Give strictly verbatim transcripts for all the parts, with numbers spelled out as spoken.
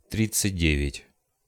тридцать девять.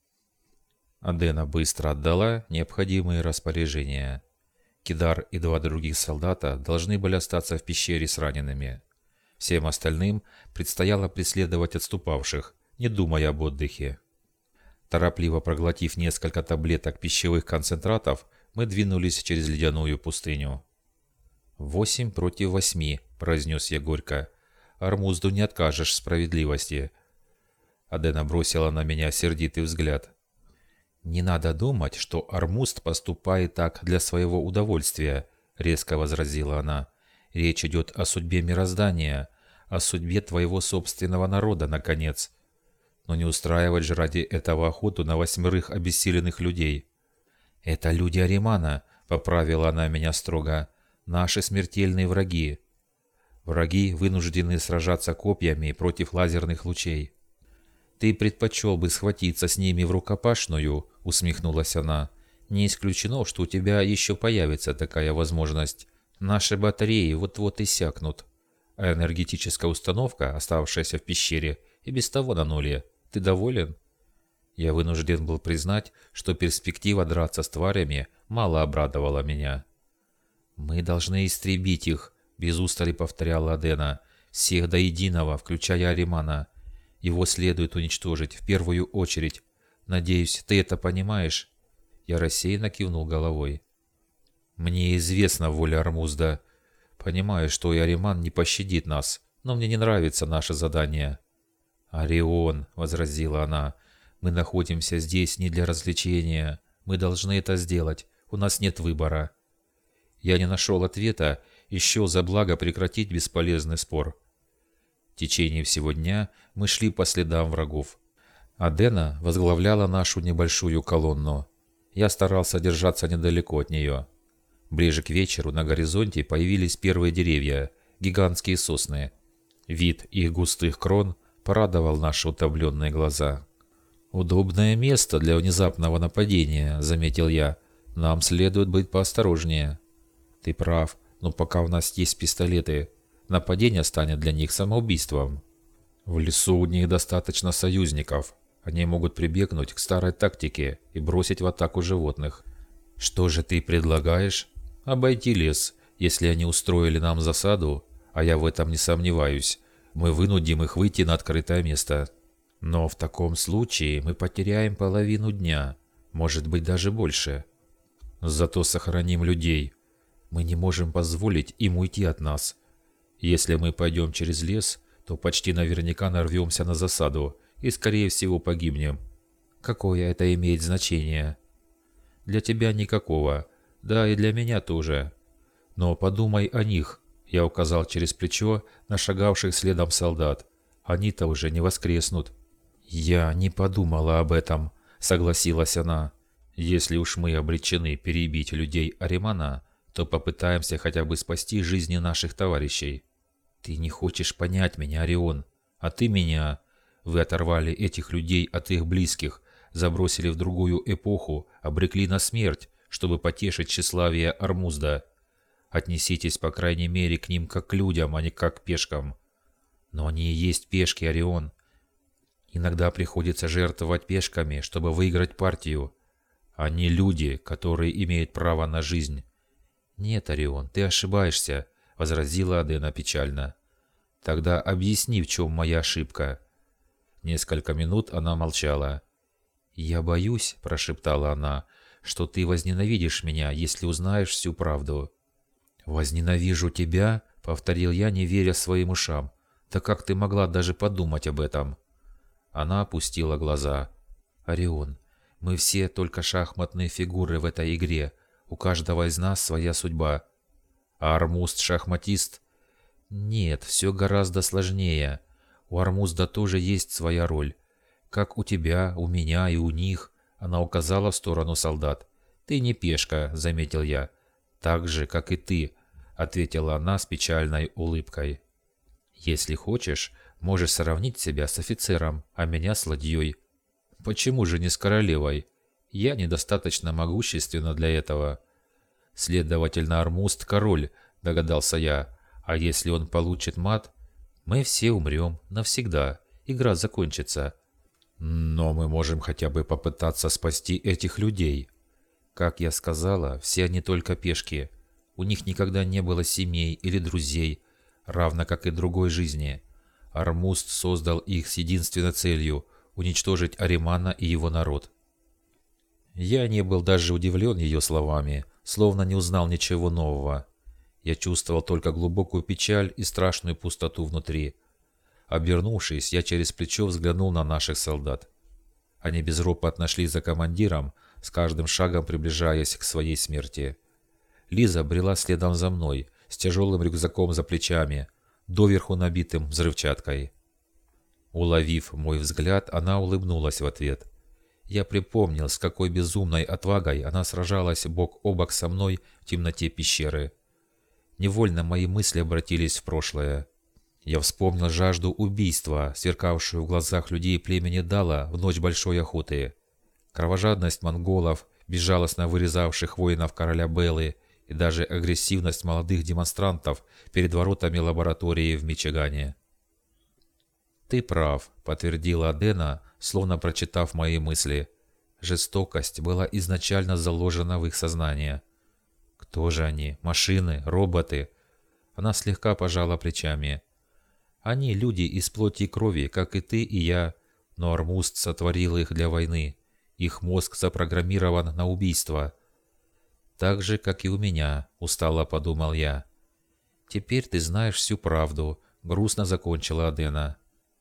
Адена быстро отдала необходимые распоряжения. Кидар и два других солдата должны были остаться в пещере с ранеными. Всем остальным предстояло преследовать отступавших, не думая об отдыхе. Торопливо проглотив несколько таблеток пищевых концентратов, мы двинулись через ледяную пустыню. «Восемь против восьми», — произнес я горько. «Армузду не откажешь в справедливости». Адена бросила на меня сердитый взгляд. «Не надо думать, что Армузд поступает так для своего удовольствия», — резко возразила она. «Речь идет о судьбе мироздания, о судьбе твоего собственного народа, наконец. Но не устраивать же ради этого охоту на восьмерых обессиленных людей». «Это люди Аримана», — поправила она меня строго. «Наши смертельные враги. Враги вынуждены сражаться копьями против лазерных лучей». «Ты предпочел бы схватиться с ними в рукопашную?» — усмехнулась она. «Не исключено, что у тебя еще появится такая возможность. Наши батареи вот-вот иссякнут. А энергетическая установка, оставшаяся в пещере, и без того на нуле. Ты доволен?» Я вынужден был признать, что перспектива драться с тварями мало обрадовала меня. «Мы должны истребить их», — без устали повторяла Адена. «Всех до единого, включая Аримана. Его следует уничтожить в первую очередь. Надеюсь, ты это понимаешь?» Я рассеянно кивнул головой. «Мне известна воля Армузда. Понимаю, что и Ариман не пощадит нас, но мне не нравится наше задание». «Орион», — возразила она, — «мы находимся здесь не для развлечения. Мы должны это сделать. У нас нет выбора». Я не нашел ответа, и счел за благо прекратить бесполезный спор. В течение всего дня мы шли по следам врагов. Адена возглавляла нашу небольшую колонну. Я старался держаться недалеко от нее. Ближе к вечеру на горизонте появились первые деревья, гигантские сосны. Вид их густых крон порадовал наши утомленные глаза. «Удобное место для внезапного нападения», — заметил я. «Нам следует быть поосторожнее». «Ты прав, но пока у нас есть пистолеты, нападение станет для них самоубийством. В лесу у них достаточно союзников. Они могут прибегнуть к старой тактике и бросить в атаку животных. Что же ты предлагаешь? Обойти лес. Если они устроили нам засаду, а я в этом не сомневаюсь, мы вынудим их выйти на открытое место. Но в таком случае мы потеряем половину дня, может быть даже больше. Зато сохраним людей. Мы не можем позволить им уйти от нас. Если мы пойдем через лес, то почти наверняка нарвемся на засаду и, скорее всего, погибнем. Какое это имеет значение? Для тебя никакого, да и для меня тоже. Но подумай о них, я указал через плечо на шагавших следом солдат. Они-то уже не воскреснут. Я не подумала об этом, согласилась она. Если уж мы обречены перебить людей Аримана, то попытаемся хотя бы спасти жизни наших товарищей. Ты не хочешь понять меня, Орион, а ты меня. Вы оторвали этих людей от их близких, забросили в другую эпоху, обрекли на смерть, чтобы потешить тщеславие Армузда. Отнеситесь, по крайней мере, к ним как к людям, а не как к пешкам. Но они и есть пешки, Орион. Иногда приходится жертвовать пешками, чтобы выиграть партию. Они люди, которые имеют право на жизнь. «Нет, Орион, ты ошибаешься», — возразила Адена печально. «Тогда объясни, в чем моя ошибка». Несколько минут она молчала. «Я боюсь», — прошептала она, — «что ты возненавидишь меня, если узнаешь всю правду». «Возненавижу тебя?» — повторил я, не веря своим ушам. «Да как ты могла даже подумать об этом?» Она опустила глаза. «Орион, мы все только шахматные фигуры в этой игре. У каждого из нас своя судьба. А Армузд шахматист? Нет, все гораздо сложнее. У Армузда тоже есть своя роль. Как у тебя, у меня и у них». Она указала в сторону солдат. «Ты не пешка», — заметил я. «Так же, как и ты», — ответила она с печальной улыбкой. «Если хочешь, можешь сравнить себя с офицером, а меня с ладьей». «Почему же не с королевой? Я недостаточно могущественна для этого». «Следовательно, Армузд король», — догадался я. «А если он получит мат, мы все умрем навсегда. Игра закончится». Но мы можем хотя бы попытаться спасти этих людей. Как я сказала, все они только пешки. У них никогда не было семей или друзей, равно как и другой жизни. Армуст создал их с единственной целью – уничтожить Аримана и его народ. Я не был даже удивлен ее словами, словно не узнал ничего нового. Я чувствовал только глубокую печаль и страшную пустоту внутри. Обернувшись, я через плечо взглянул на наших солдат. Они безропотно шли за командиром, с каждым шагом приближаясь к своей смерти. Лиза брела следом за мной, с тяжелым рюкзаком за плечами, доверху набитым взрывчаткой. Уловив мой взгляд, она улыбнулась в ответ. Я припомнил, с какой безумной отвагой она сражалась бок о бок со мной в темноте пещеры. Невольно мои мысли обратились в прошлое. Я вспомнил жажду убийства, сверкавшую в глазах людей племени Дала в ночь большой охоты. Кровожадность монголов, безжалостно вырезавших воинов короля Беллы, и даже агрессивность молодых демонстрантов перед воротами лаборатории в Мичигане. «Ты прав», — подтвердила Адена, словно прочитав мои мысли. Жестокость была изначально заложена в их сознание. Кто же они? Машины? Роботы? Она слегка пожала плечами. Они люди из плоти и крови, как и ты и я, но Армуст сотворил их для войны. Их мозг запрограммирован на убийство. Так же, как и у меня, устало подумал я. Теперь ты знаешь всю правду, грустно закончила Адена.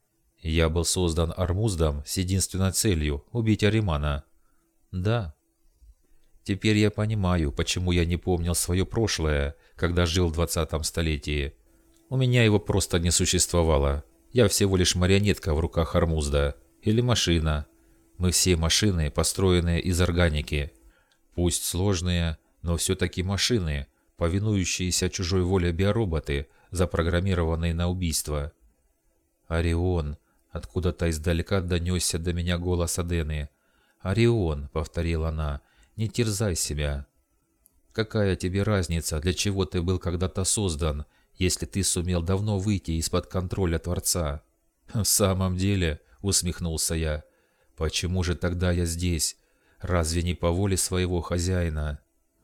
Я был создан Армуздом с единственной целью – убить Аримана. Да. Теперь я понимаю, почему я не помнил свое прошлое, когда жил в двадцатом столетии. У меня его просто не существовало. Я всего лишь марионетка в руках Армузда. Или машина. Мы все машины, построенные из органики. Пусть сложные, но все-таки машины, повинующиеся чужой воле биороботы, запрограммированные на убийство. «Орион!» — откуда-то издалека донесся до меня голос Адены. «Орион!» — повторила она. «Не терзай себя. Какая тебе разница, для чего ты был когда-то создан, если ты сумел давно выйти из-под контроля Творца?» «В самом деле», — усмехнулся я, — «почему же тогда я здесь? Разве не по воле своего хозяина?»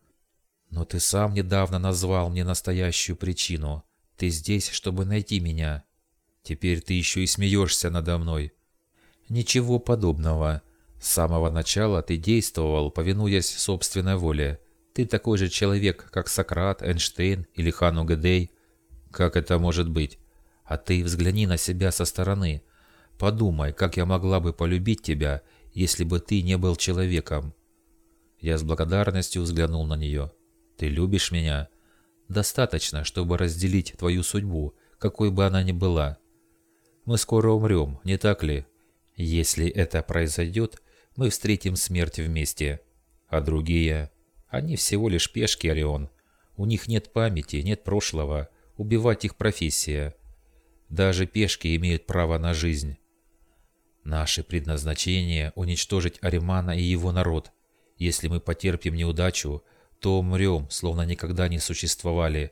«Но ты сам недавно назвал мне настоящую причину. Ты здесь, чтобы найти меня. Теперь ты еще и смеешься надо мной». «Ничего подобного. С самого начала ты действовал, повинуясь собственной воле. Ты такой же человек, как Сократ, Эйнштейн или Хану Гэдей». «Как это может быть? А ты взгляни на себя со стороны. Подумай, как я могла бы полюбить тебя, если бы ты не был человеком». Я с благодарностью взглянул на нее. «Ты любишь меня? Достаточно, чтобы разделить твою судьбу, какой бы она ни была. Мы скоро умрем, не так ли? Если это произойдет, мы встретим смерть вместе. А другие? Они всего лишь пешки, Орион. У них нет памяти, нет прошлого. Убивать их профессия. Даже пешки имеют право на жизнь. Наше предназначение – уничтожить Аримана и его народ. Если мы потерпим неудачу, то умрем, словно никогда не существовали».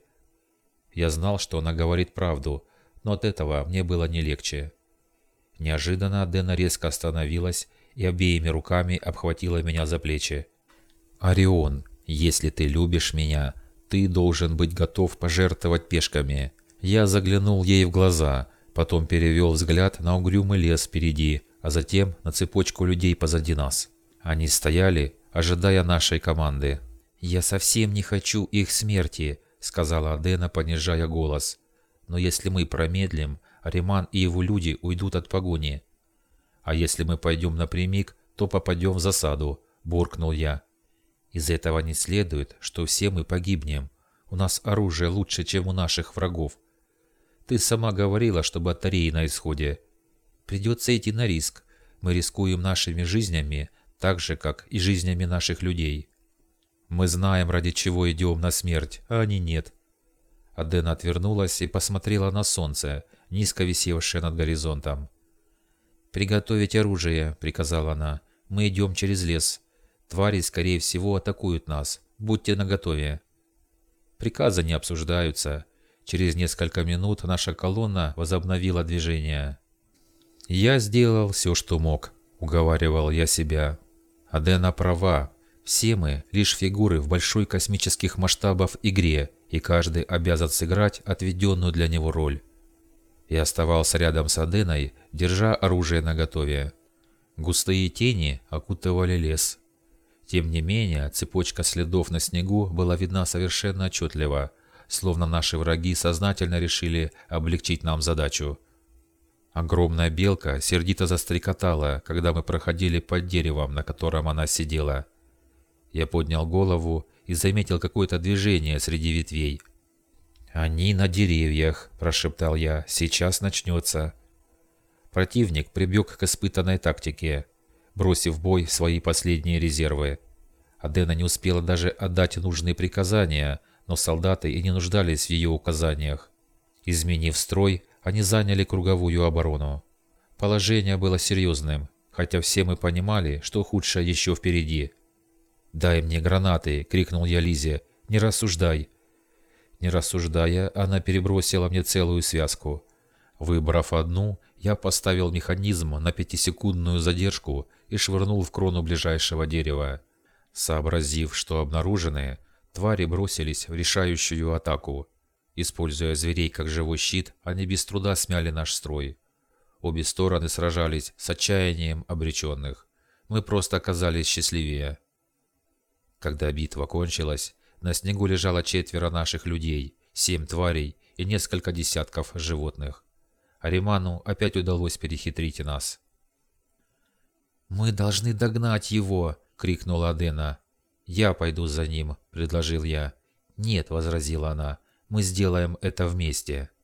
Я знал, что она говорит правду, но от этого мне было не легче. Неожиданно Адена резко остановилась и обеими руками обхватила меня за плечи. «Орион, если ты любишь меня, ты должен быть готов пожертвовать пешками». Я заглянул ей в глаза, потом перевел взгляд на угрюмый лес впереди, а затем на цепочку людей позади нас. Они стояли, ожидая нашей команды. «Я совсем не хочу их смерти», — сказала Адена, понижая голос. «Но если мы промедлим, Ариман и его люди уйдут от погони». «А если мы пойдем напрямик, то попадем в засаду», — буркнул я. «Из этого не следует, что все мы погибнем. У нас оружие лучше, чем у наших врагов. Ты сама говорила, что батареи на исходе. Придется идти на риск. Мы рискуем нашими жизнями, так же, как и жизнями наших людей. Мы знаем, ради чего идем на смерть, а они нет». Адена отвернулась и посмотрела на солнце, низко висевшее над горизонтом. «Приготовить оружие», — приказала она. «Мы идем через лес. Твари, скорее всего, атакуют нас. Будьте наготове». Приказы не обсуждаются. Через несколько минут наша колонна возобновила движение. Я сделал все, что мог. уговаривал я себя. Адена права. Все мы лишь фигуры в большой космических масштабах игре, и каждый обязан сыграть отведенную для него роль. Я оставался рядом с Аденой, держа оружие наготове. Густые тени окутывали лес. Тем не менее, цепочка следов на снегу была видна совершенно отчетливо, словно наши враги сознательно решили облегчить нам задачу. Огромная белка сердито застрекотала, когда мы проходили под деревом, на котором она сидела. Я поднял голову и заметил какое-то движение среди ветвей. «Они на деревьях», – прошептал я, – «сейчас начнется». Противник прибег к испытанной тактике, бросив в бой свои последние резервы. Адена не успела даже отдать нужные приказания, но солдаты и не нуждались в ее указаниях. Изменив строй, они заняли круговую оборону. Положение было серьезным, хотя все мы понимали, что худшее еще впереди. «Дай мне гранаты!» — крикнул я Лизе. «Не рассуждай!» Не рассуждая, она перебросила мне целую связку. Выбрав одну, я поставил механизм на пятисекундную задержку и швырнул в крону ближайшего дерева. Сообразив, что обнаружены, твари бросились в решающую атаку. Используя зверей как живой щит, они без труда смяли наш строй. Обе стороны сражались с отчаянием обреченных. Мы просто оказались счастливее. Когда битва кончилась, на снегу лежало четверо наших людей, семь тварей и несколько десятков животных. Ариману опять удалось перехитрить нас. «Мы должны догнать его!» — крикнула Адена. «Я пойду за ним», — предложил я. «Нет», — возразила она, — «мы сделаем это вместе».